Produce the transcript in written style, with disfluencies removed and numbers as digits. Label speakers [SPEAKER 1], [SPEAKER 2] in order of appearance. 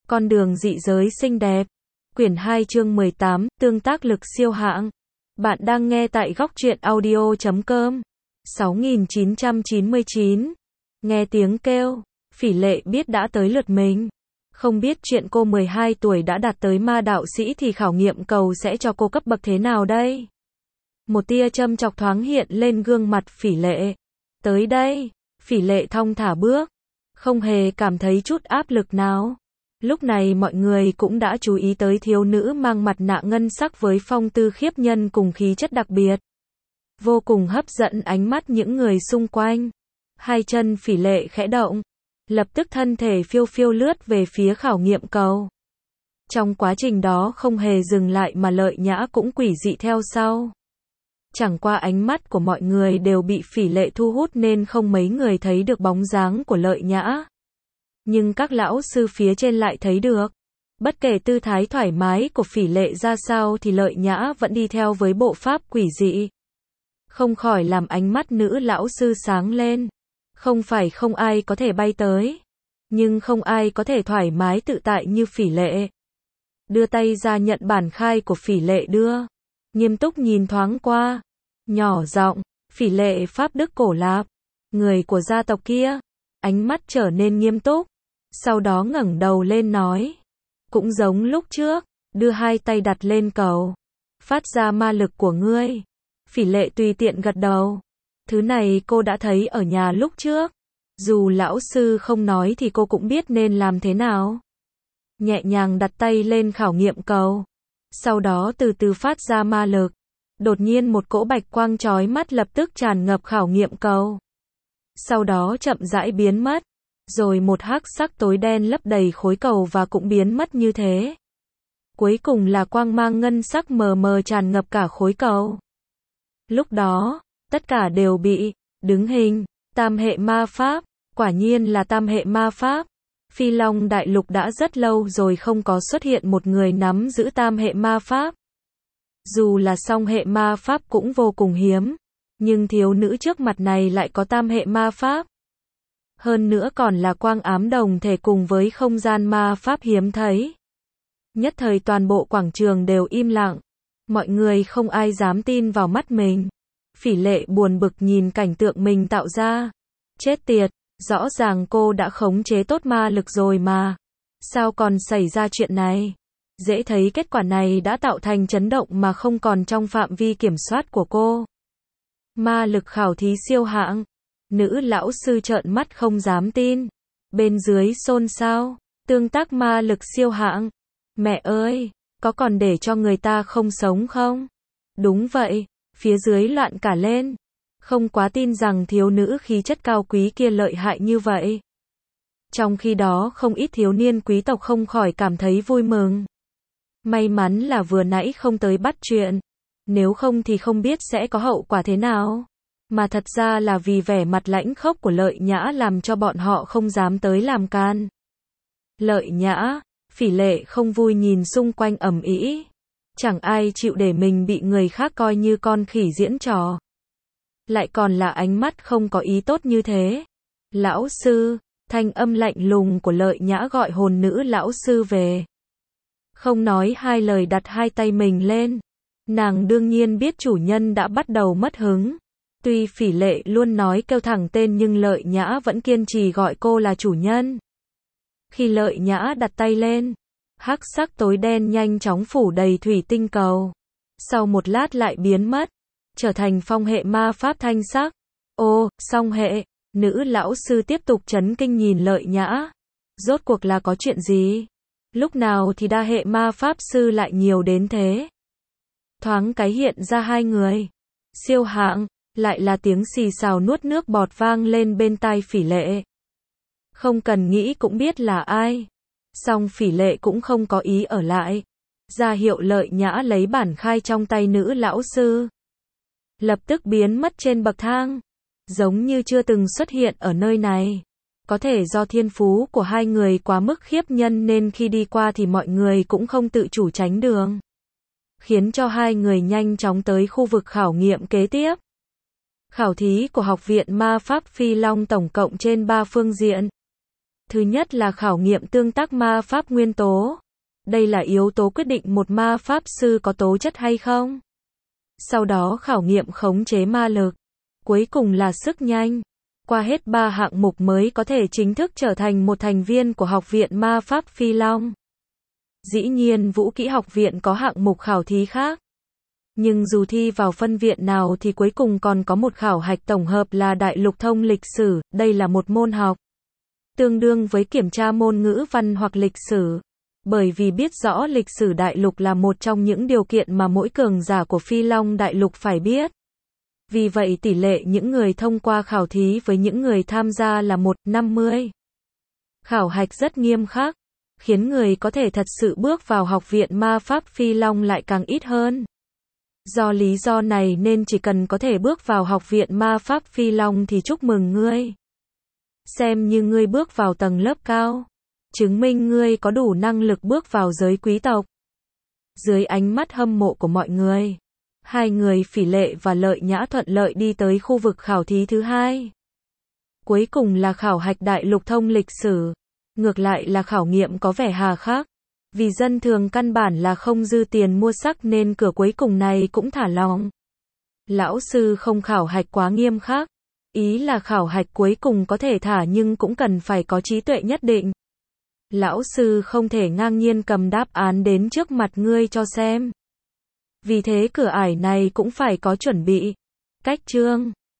[SPEAKER 1] Con đường dị giới xinh đẹp. Quyển 2 chương 18, tương tác lực siêu hạng. Bạn đang nghe tại góc truyện audio.com. 6999. Nghe tiếng kêu. Phỉ Lệ biết đã tới lượt mình. Không biết chuyện cô 12 tuổi đã đạt tới ma đạo sĩ thì khảo nghiệm cầu sẽ cho cô cấp bậc thế nào đây? Một tia châm chọc thoáng hiện lên gương mặt Phỉ Lệ. Tới đây. Phỉ Lệ thong thả bước. Không hề cảm thấy chút áp lực nào. Lúc này mọi người cũng đã chú ý tới thiếu nữ mang mặt nạ ngân sắc với phong tư khiếp nhân cùng khí chất đặc biệt. Vô cùng hấp dẫn ánh mắt những người xung quanh. Hai chân Phỉ Lệ khẽ động. Lập tức thân thể phiêu phiêu lướt về phía khảo nghiệm cầu. Trong quá trình đó không hề dừng lại mà Lợi Nhã cũng quỷ dị theo sau. Chẳng qua ánh mắt của mọi người đều bị Phỉ Lệ thu hút nên không mấy người thấy được bóng dáng của Lợi Nhã. Nhưng các lão sư phía trên lại thấy được. Bất kể tư thái thoải mái của Phỉ Lệ ra sao thì Lợi Nhã vẫn đi theo với bộ pháp quỷ dị. Không khỏi làm ánh mắt nữ lão sư sáng lên. Không phải không ai có thể bay tới. Nhưng không ai có thể thoải mái tự tại như Phỉ Lệ. Đưa tay ra nhận bản khai của Phỉ Lệ đưa. Nghiêm túc nhìn thoáng qua. Nhỏ giọng, Phỉ Lệ Pháp Đức Cổ Lạp. Người của gia tộc kia. Ánh mắt trở nên nghiêm túc. Sau đó ngẩng đầu lên nói. Cũng giống lúc trước. Đưa hai tay đặt lên cầu. Phát ra ma lực của ngươi. Phỉ Lệ tùy tiện gật đầu. Thứ này cô đã thấy ở nhà lúc trước. Dù lão sư không nói thì cô cũng biết nên làm thế nào. Nhẹ nhàng đặt tay lên khảo nghiệm cầu. Sau đó từ từ phát ra ma lực. Đột nhiên một cỗ bạch quang chói mắt lập tức tràn ngập khảo nghiệm cầu. Sau đó chậm rãi biến mất. Rồi một hắc sắc tối đen lấp đầy khối cầu và cũng biến mất như thế. Cuối cùng là quang mang ngân sắc mờ mờ tràn ngập cả khối cầu. Lúc đó, tất cả đều bị đứng hình, tam hệ ma pháp, quả nhiên là tam hệ ma pháp. Phi Long Đại Lục đã rất lâu rồi không có xuất hiện một người nắm giữ tam hệ ma pháp. Dù là song hệ ma pháp cũng vô cùng hiếm, nhưng thiếu nữ trước mặt này lại có tam hệ ma pháp. Hơn nữa còn là quang ám đồng thể cùng với không gian ma pháp hiếm thấy. Nhất thời toàn bộ quảng trường đều im lặng. Mọi người không ai dám tin vào mắt mình. Phỉ Lệ buồn bực nhìn cảnh tượng mình tạo ra. Chết tiệt, rõ ràng cô đã khống chế tốt ma lực rồi mà. Sao còn xảy ra chuyện này? Dễ thấy kết quả này đã tạo thành chấn động mà không còn trong phạm vi kiểm soát của cô. Ma lực khảo thí siêu hạng. Nữ lão sư trợn mắt không dám tin. Bên dưới xôn xao. Tương tác ma lực siêu hạng. Mẹ ơi, có còn để cho người ta không sống không? Đúng vậy. Phía dưới loạn cả lên. Không quá tin rằng thiếu nữ khí chất cao quý kia lợi hại như vậy. Trong khi đó không ít thiếu niên quý tộc không khỏi cảm thấy vui mừng. May mắn là vừa nãy không tới bắt chuyện. Nếu không thì không biết sẽ có hậu quả thế nào. Mà thật ra là vì vẻ mặt lãnh khốc của Lợi Nhã làm cho bọn họ không dám tới làm can. Lợi Nhã, Phỉ Lệ không vui nhìn xung quanh ầm ĩ. Chẳng ai chịu để mình bị người khác coi như con khỉ diễn trò. Lại còn là ánh mắt không có ý tốt như thế. Lão sư, thanh âm lạnh lùng của Lợi Nhã gọi hồn nữ lão sư về. Không nói hai lời đặt hai tay mình lên. Nàng đương nhiên biết chủ nhân đã bắt đầu mất hứng. Tuy Phỉ Lệ luôn nói kêu thẳng tên nhưng Lợi Nhã vẫn kiên trì gọi cô là chủ nhân. Khi Lợi Nhã đặt tay lên, hắc sắc tối đen nhanh chóng phủ đầy thủy tinh cầu. Sau một lát lại biến mất, trở thành phong hệ ma pháp thanh sắc. Ô, song hệ, nữ lão sư tiếp tục chấn kinh nhìn Lợi Nhã. Rốt cuộc là có chuyện gì? Lúc nào thì đa hệ ma pháp sư lại nhiều đến thế? Thoáng cái hiện ra hai người. Siêu hạng, lại là tiếng xì xào nuốt nước bọt vang lên bên tai Phỉ Lệ. Không cần nghĩ cũng biết là ai. Song Phỉ Lệ cũng không có ý ở lại. Ra hiệu Lợi Nhã lấy bản khai trong tay nữ lão sư. Lập tức biến mất trên bậc thang. Giống như chưa từng xuất hiện ở nơi này. Có thể do thiên phú của hai người quá mức khiếp nhân nên khi đi qua thì mọi người cũng không tự chủ tránh đường. Khiến cho hai người nhanh chóng tới khu vực khảo nghiệm kế tiếp. Khảo thí của Học viện Ma Pháp Phi Long tổng cộng trên 3 phương diện. Thứ nhất là khảo nghiệm tương tác ma pháp nguyên tố. Đây là yếu tố quyết định một ma pháp sư có tố chất hay không. Sau đó khảo nghiệm khống chế ma lực. Cuối cùng là sức nhanh. Qua hết 3 hạng mục mới có thể chính thức trở thành một thành viên của Học viện Ma pháp Phi Long. Dĩ nhiên Vũ kỹ học viện có hạng mục khảo thí khác. Nhưng dù thi vào phân viện nào thì cuối cùng còn có một khảo hạch tổng hợp là Đại lục thông lịch sử, đây là một môn học tương đương với kiểm tra môn ngữ văn hoặc lịch sử. Bởi vì biết rõ lịch sử đại lục là một trong những điều kiện mà mỗi cường giả của Phi Long đại lục phải biết. Vì vậy tỷ lệ những người thông qua khảo thí với những người tham gia là 1:50. Khảo hạch rất nghiêm khắc, khiến người có thể thật sự bước vào Học viện Ma pháp Phi Long lại càng ít hơn. Do lý do này nên chỉ cần có thể bước vào Học viện Ma pháp Phi Long thì chúc mừng ngươi. Xem như ngươi bước vào tầng lớp cao, chứng minh ngươi có đủ năng lực bước vào giới quý tộc. Dưới ánh mắt hâm mộ của mọi người, hai người Phỉ Lệ và Lợi Nhã thuận lợi đi tới khu vực khảo thí thứ hai. Cuối cùng là khảo hạch Đại lục thông lịch sử. Ngược lại là khảo nghiệm có vẻ hà khắc. Vì dân thường căn bản là không dư tiền mua sắc nên cửa cuối cùng này cũng thả lỏng. Lão sư không khảo hạch quá nghiêm khắc. Ý là khảo hạch cuối cùng có thể thả nhưng cũng cần phải có trí tuệ nhất định. Lão sư không thể ngang nhiên cầm đáp án đến trước mặt ngươi cho xem. Vì thế cửa ải này cũng phải có chuẩn bị. Cách chương